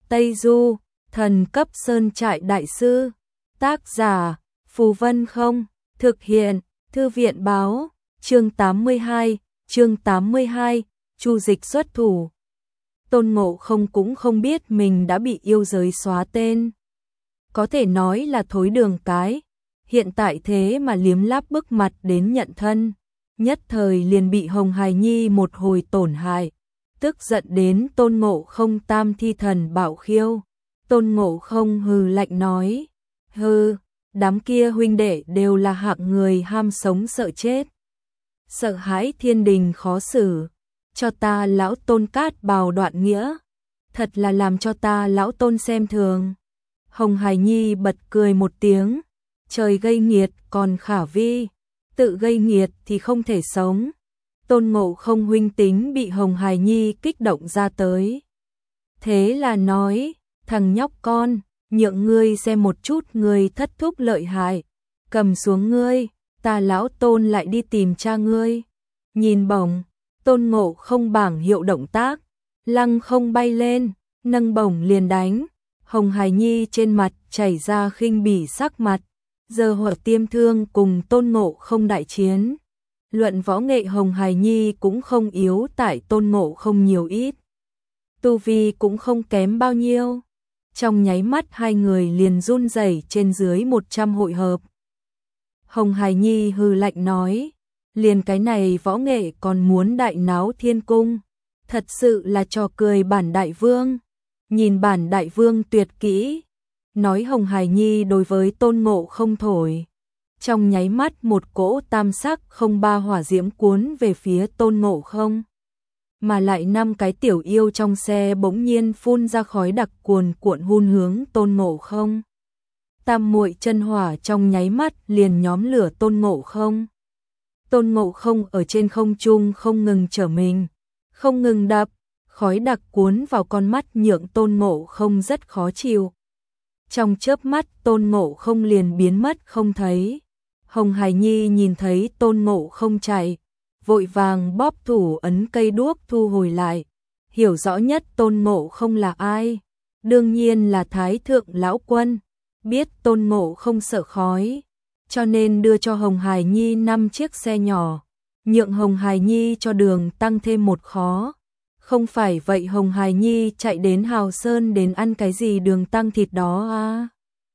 Tây Du, thần cấp sơn trại đại sư. Tác giả, Phù Vân Không. Thực hiện, Thư viện báo. Chương 82, Chu Dịch xuất thủ. Tôn Ngộ Không cũng không biết mình đã bị yêu giới xóa tên. Có thể nói là thối đường cái. Hiện tại thế mà liếm láp bức mặt đến nhận thân. Nhất thời liền bị Hồng Hài Nhi một hồi tổn hại. Tức giận đến Tôn Ngộ Không tam thi thần bạo khiêu. Tôn Ngộ Không hừ lạnh nói. Hừ, đám kia huynh đệ đều là hạng người ham sống sợ chết. Sợ hãi thiên đình khó xử. Cho ta lão Tôn cát bào đoạn nghĩa. Thật là làm cho ta lão Tôn xem thường. Hồng Hài Nhi bật cười một tiếng. Trời gây nghiệt còn khả vi. Tự gây nghiệt thì không thể sống. Tôn Ngộ Không huynh tính bị Hồng Hài Nhi kích động ra tới. Thế là nói, thằng nhóc con, nhượng ngươi xem một chút ngươi thất thúc lợi hại. Cầm xuống ngươi, ta lão Tôn lại đi tìm cha ngươi. Nhìn bổng, Tôn Ngộ Không bảng hiệu động tác, lăng không bay lên, nâng bổng liền đánh. Hồng Hài Nhi trên mặt chảy ra khinh bỉ sắc mặt. Giờ Hỏa Tiêm Thương cùng Tôn Ngộ Không đại chiến. Luận võ nghệ Hồng Hài Nhi cũng không yếu tại Tôn Ngộ Không nhiều ít. Tu vi cũng không kém bao nhiêu. Trong nháy mắt hai người liền run rẩy trên dưới 100 hội hợp. Hồng Hài Nhi hừ lạnh nói, liền cái này võ nghệ còn muốn đại náo thiên cung. Thật sự là trò cười bản đại vương. Nhìn bản đại vương tuyệt kỹ. Nói Hồng Hài Nhi đối với Tôn Ngộ Không thổi. Trong nháy mắt một cỗ tam sắc không ba hỏa diễm cuốn về phía Tôn Ngộ Không. Mà lại 5 cái tiểu yêu trong xe bỗng nhiên phun ra khói đặc cuồn cuộn hun hướng Tôn Ngộ Không. Tam muội chân hỏa trong nháy mắt liền nhóm lửa Tôn Ngộ Không. Tôn Ngộ Không ở trên không trung không ngừng trở mình, không ngừng đập, khói đặc cuốn vào con mắt nhượng Tôn Ngộ Không rất khó chịu. Trong chớp mắt Tôn Ngộ Không liền biến mất không thấy. Hồng Hài Nhi nhìn thấy Tôn Ngộ Không chạy, vội vàng bóp thủ ấn cây đuốc thu hồi lại. Hiểu rõ nhất Tôn Ngộ Không là ai? Đương nhiên là Thái Thượng Lão Quân. Biết Tôn Ngộ Không sợ khói, cho nên đưa cho Hồng Hài Nhi 5 chiếc xe nhỏ, nhượng Hồng Hài Nhi cho đường tăng thêm một khó. Không phải vậy Hồng Hài Nhi chạy đến Hào Sơn đến ăn cái gì đường tăng thịt đó à?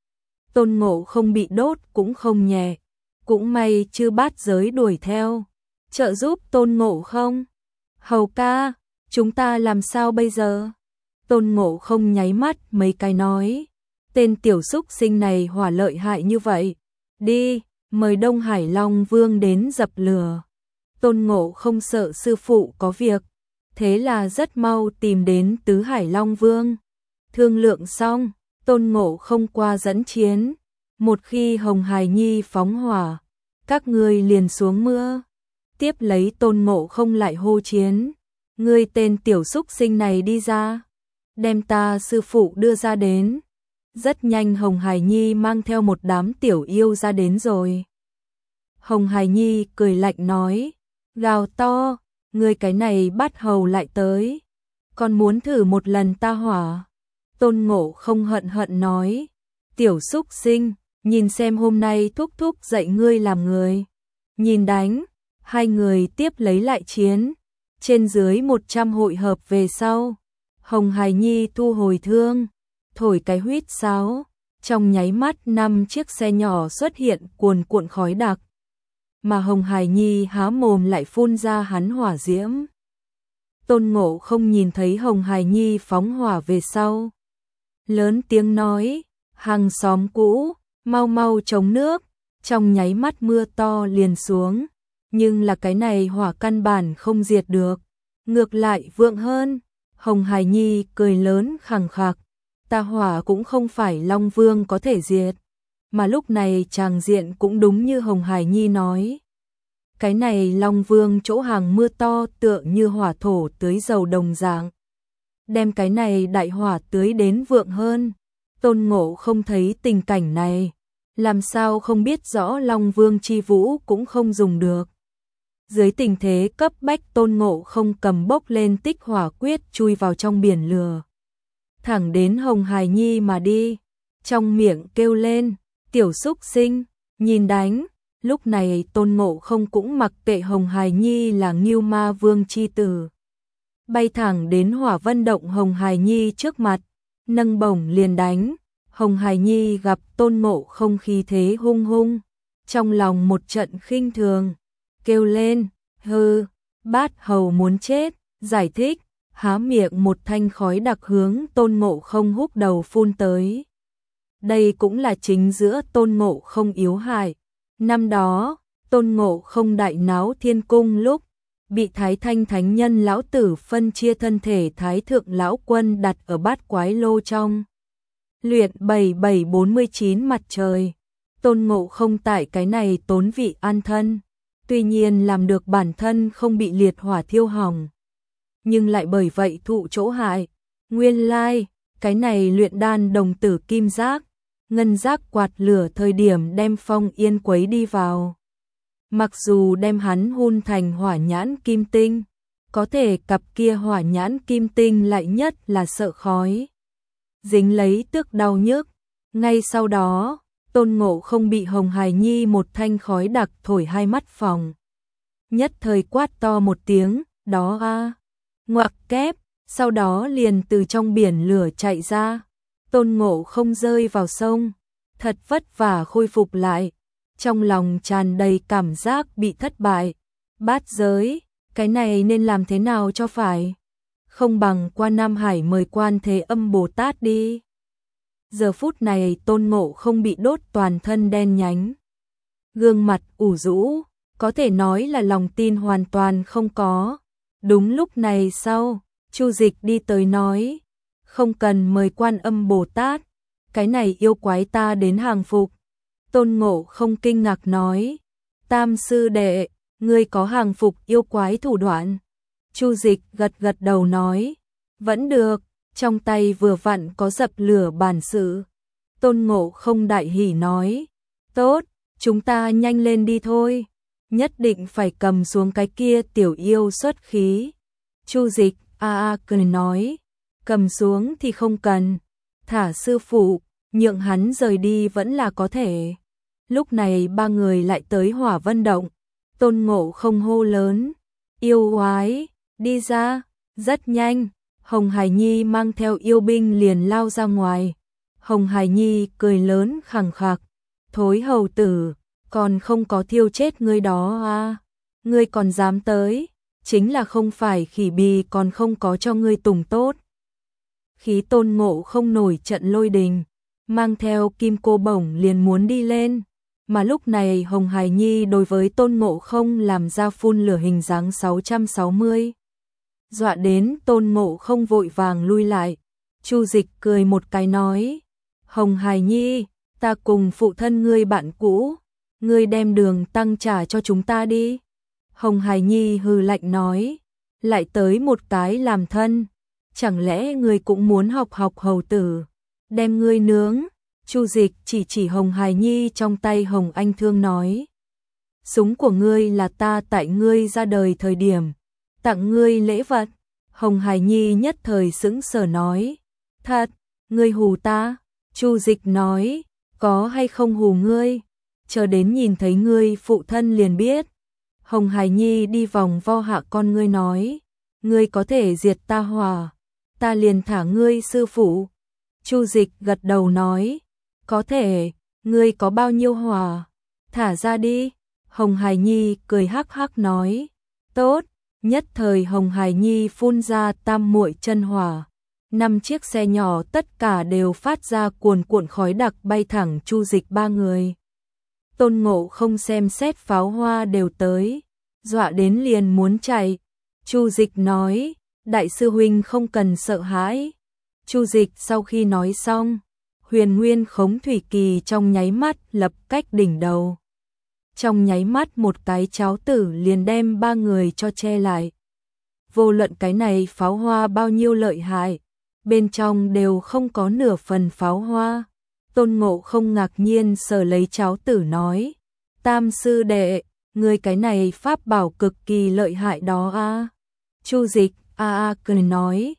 Tôn Ngộ Không bị đốt cũng không nhẹ. Cũng may Chư Bát Giới đuổi theo, trợ giúp Tôn Ngộ Không. Hầu ca, chúng ta làm sao bây giờ? Tôn Ngộ Không nháy mắt mấy cái nói, tên tiểu súc sinh này hỏa lợi hại như vậy. Đi, mời Đông Hải Long Vương đến dập lửa. Tôn Ngộ Không sợ sư phụ có việc, thế là rất mau tìm đến Tứ Hải Long Vương. Thương lượng xong, Tôn Ngộ Không qua dẫn chiến. Một khi Hồng Hài Nhi phóng hỏa, các ngươi liền xuống mưa. Tiếp lấy Tôn Ngộ Không lại hô chiến. Ngươi tên tiểu súc sinh này đi ra, đem ta sư phụ đưa ra đến. Rất nhanh Hồng Hài Nhi mang theo một đám tiểu yêu ra đến rồi. Hồng Hài Nhi cười lạnh nói, gào to, ngươi cái này bắt hầu lại tới, còn muốn thử một lần ta hỏa. Tôn Ngộ Không hận hận nói, tiểu súc sinh, nhìn xem hôm nay thúc thúc dạy ngươi làm người. Nhìn đánh, hai người tiếp lấy lại chiến. Trên dưới 100 hội hợp về sau, Hồng Hài Nhi thu hồi thương, thổi cái huýt sáo, trong nháy mắt 5 chiếc xe nhỏ xuất hiện cuồn cuộn khói đặc. Mà Hồng Hài Nhi há mồm lại phun ra hắn hỏa diễm. Tôn Ngộ Không nhìn thấy Hồng Hài Nhi phóng hỏa về sau, lớn tiếng nói, hàng xóm cũ, mau mau chống nước. Trong nháy mắt mưa to liền xuống, nhưng là cái này hỏa căn bản không diệt được, ngược lại vượng hơn. Hồng Hài Nhi cười lớn khằng khặc, ta hỏa cũng không phải Long Vương có thể diệt. Mà lúc này tràng diện cũng đúng như Hồng Hài Nhi nói. Cái này Long Vương chỗ hàng mưa to tựa như hỏa thổ tưới dầu đồng dạng, đem cái này đại hỏa tưới đến vượng hơn. Tôn Ngộ Không thấy tình cảnh này, làm sao không biết rõ Long Vương chi vũ cũng không dùng được. Dưới tình thế cấp bách Tôn Ngộ Không cầm bốc lên tích hỏa quyết chui vào trong biển lửa. thẳng đến Hồng Hải Nhi mà đi, trong miệng kêu lên, tiểu xúc sinh, nhìn đánh. Lúc này Tôn Ngộ Không cũng mặc kệ Hồng Hải Nhi là Ngưu Ma Vương chi tử, bay thẳng đến Hỏa Vân Động Hồng Hải Nhi trước mặt, nâng bổng liền đánh. Hồng Hải Nhi gặp Tôn Ngộ Không khí thế hung hung, trong lòng một trận khinh thường, kêu lên, hừ, bát hầu muốn chết, giải thích, há miệng một thanh khói đặc hướng Tôn Ngộ Không húc đầu phun tới. Đây cũng là chính giữa Tôn Ngộ Không yếu hại. Năm đó, Tôn Ngộ Không đại náo thiên cung lúc, bị Thái Thanh Thánh Nhân lão tử phân chia thân thể Thái Thượng lão quân đặt ở bát quái lô trong. Luyện 7749 mặt trời. Tôn Ngộ Không tại cái này tốn vị an thân, tuy nhiên làm được bản thân không bị liệt hỏa thiêu hỏng, nhưng lại bởi vậy thụ chỗ hại. Nguyên lai, cái này luyện đan đồng tử kim giác, ngân giác quạt lửa thời điểm đem Phong Yên quấy đi vào. Mặc dù đem hắn hun thành hỏa nhãn kim tinh, có thể cặp kia hỏa nhãn kim tinh lại nhất là sợ khói dính lấy tức đau nhức. Ngay sau đó, Tôn Ngộ Không bị Hồng Hải Nhi một thanh khói đặc thổi hai mắt phòng. Nhất thời quát to một tiếng, đó a, ngoặc kép, sau đó liền từ trong biển lửa chạy ra. Tôn Ngộ Không rơi vào sông, thật vất vả khôi phục lại, trong lòng tràn đầy cảm giác bị thất bại. Bát giới, cái này nên làm thế nào cho phải? Không bằng qua Nam Hải mời Quan Thế Âm Bồ Tát đi. Giờ phút này Tôn Ngộ Không bị đốt toàn thân đen nhánh, gương mặt ủ rũ, có thể nói là lòng tin hoàn toàn không có. Đúng lúc này sau, Chu Dịch đi tới nói, không cần mời Quan Âm Bồ Tát, cái này yêu quái ta đến hàng phục. Tôn Ngộ Không kinh ngạc nói, Tam sư đệ, ngươi có hàng phục yêu quái thủ đoạn? Chu Dịch gật gật đầu nói, vẫn được, trong tay vừa vặn có dập lửa bản sự. Tôn Ngộ Không đại hỉ nói, tốt, chúng ta nhanh lên đi thôi, nhất định phải cầm xuống cái kia tiểu yêu xuất khí. Chu Dịch cười nói, cầm xuống thì không cần, thả sư phụ, nhượng hắn rời đi vẫn là có thể. Lúc này ba người lại tới Hỏa Vân Động. Tôn Ngộ Không hô lớn, yêu quái, đi ra. Rất nhanh, Hồng Hải Nhi mang theo yêu binh liền lao ra ngoài. Hồng Hải Nhi cười lớn khẳng khặc, thối hầu tử, còn không có thiêu chết ngươi đó à, ngươi còn dám tới, chính là không phải khỉ bì còn không có cho ngươi tùng tốt. Khí Tôn Ngộ Không nổi trận lôi đình, mang theo kim cô bổng liền muốn đi lên. Mà lúc này Hồng Hải Nhi đối với Tôn Ngộ Không làm ra phun lửa hình dáng 660. Dọa đến Tôn Ngộ Không vội vàng lui lại. Chu Dịch cười một cái nói, Hồng Hải Nhi, ta cùng phụ thân ngươi bạn cũ, ngươi đem đường tăng trả cho chúng ta đi. Hồng Hải Nhi hừ lạnh nói, lại tới một cái làm thân, chẳng lẽ ngươi cũng muốn học hầu tử, đem ngươi nướng. Chu Dịch chỉ Hồng Hải Nhi trong tay Hồng Anh Thương nói, súng của ngươi là ta tại ngươi ra đời thời điểm tặng ngươi lễ vật. Hồng Hải Nhi nhất thời sững sờ nói, thật, ngươi hù ta? Chu Dịch nói, có hay không hù ngươi, chờ đến nhìn thấy ngươi phụ thân liền biết. Hồng Hải Nhi đi vòng vo hạ con ngươi nói, ngươi có thể diệt ta hỏa, ta liền thả ngươi sư phụ. Chu Dịch gật đầu nói, có thể, ngươi có bao nhiêu hỏa, thả ra đi. Hồng Hải Nhi cười hắc hắc nói, tốt. Nhất thời Hồng Hải Nhi phun ra tam muội chân hỏa, 5 chiếc xe nhỏ tất cả đều phát ra cuồn cuộn khói đặc bay thẳng Chu Dịch ba người. Tôn Ngộ Không xem xét pháo hoa đều tới, dọa đến liền muốn chạy. Chu Dịch nói, đại sư huynh không cần sợ hãi. Chu Dịch sau khi nói xong, Huyền Nguyên Khống Thủy Kỳ trong nháy mắt lập cách đỉnh đầu. Trong nháy mắt một cái cháo tử liền đem ba người cho che lại. Vô luận cái này pháo hoa bao nhiêu lợi hại, bên trong đều không có nửa phần pháo hoa. Tôn Ngộ Không ngạc nhiên sờ lấy cháo tử nói, Tam sư đệ, người cái này pháp bảo cực kỳ lợi hại đó a. Chu Dịch cười nói,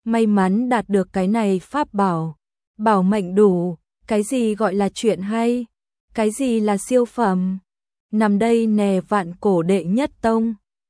may mắn đạt được cái này pháp bảo. Bảo mệnh đủ, cái gì gọi là chuyện hay, cái gì là siêu phẩm. Nằm đây nè vạn cổ đệ nhất tông.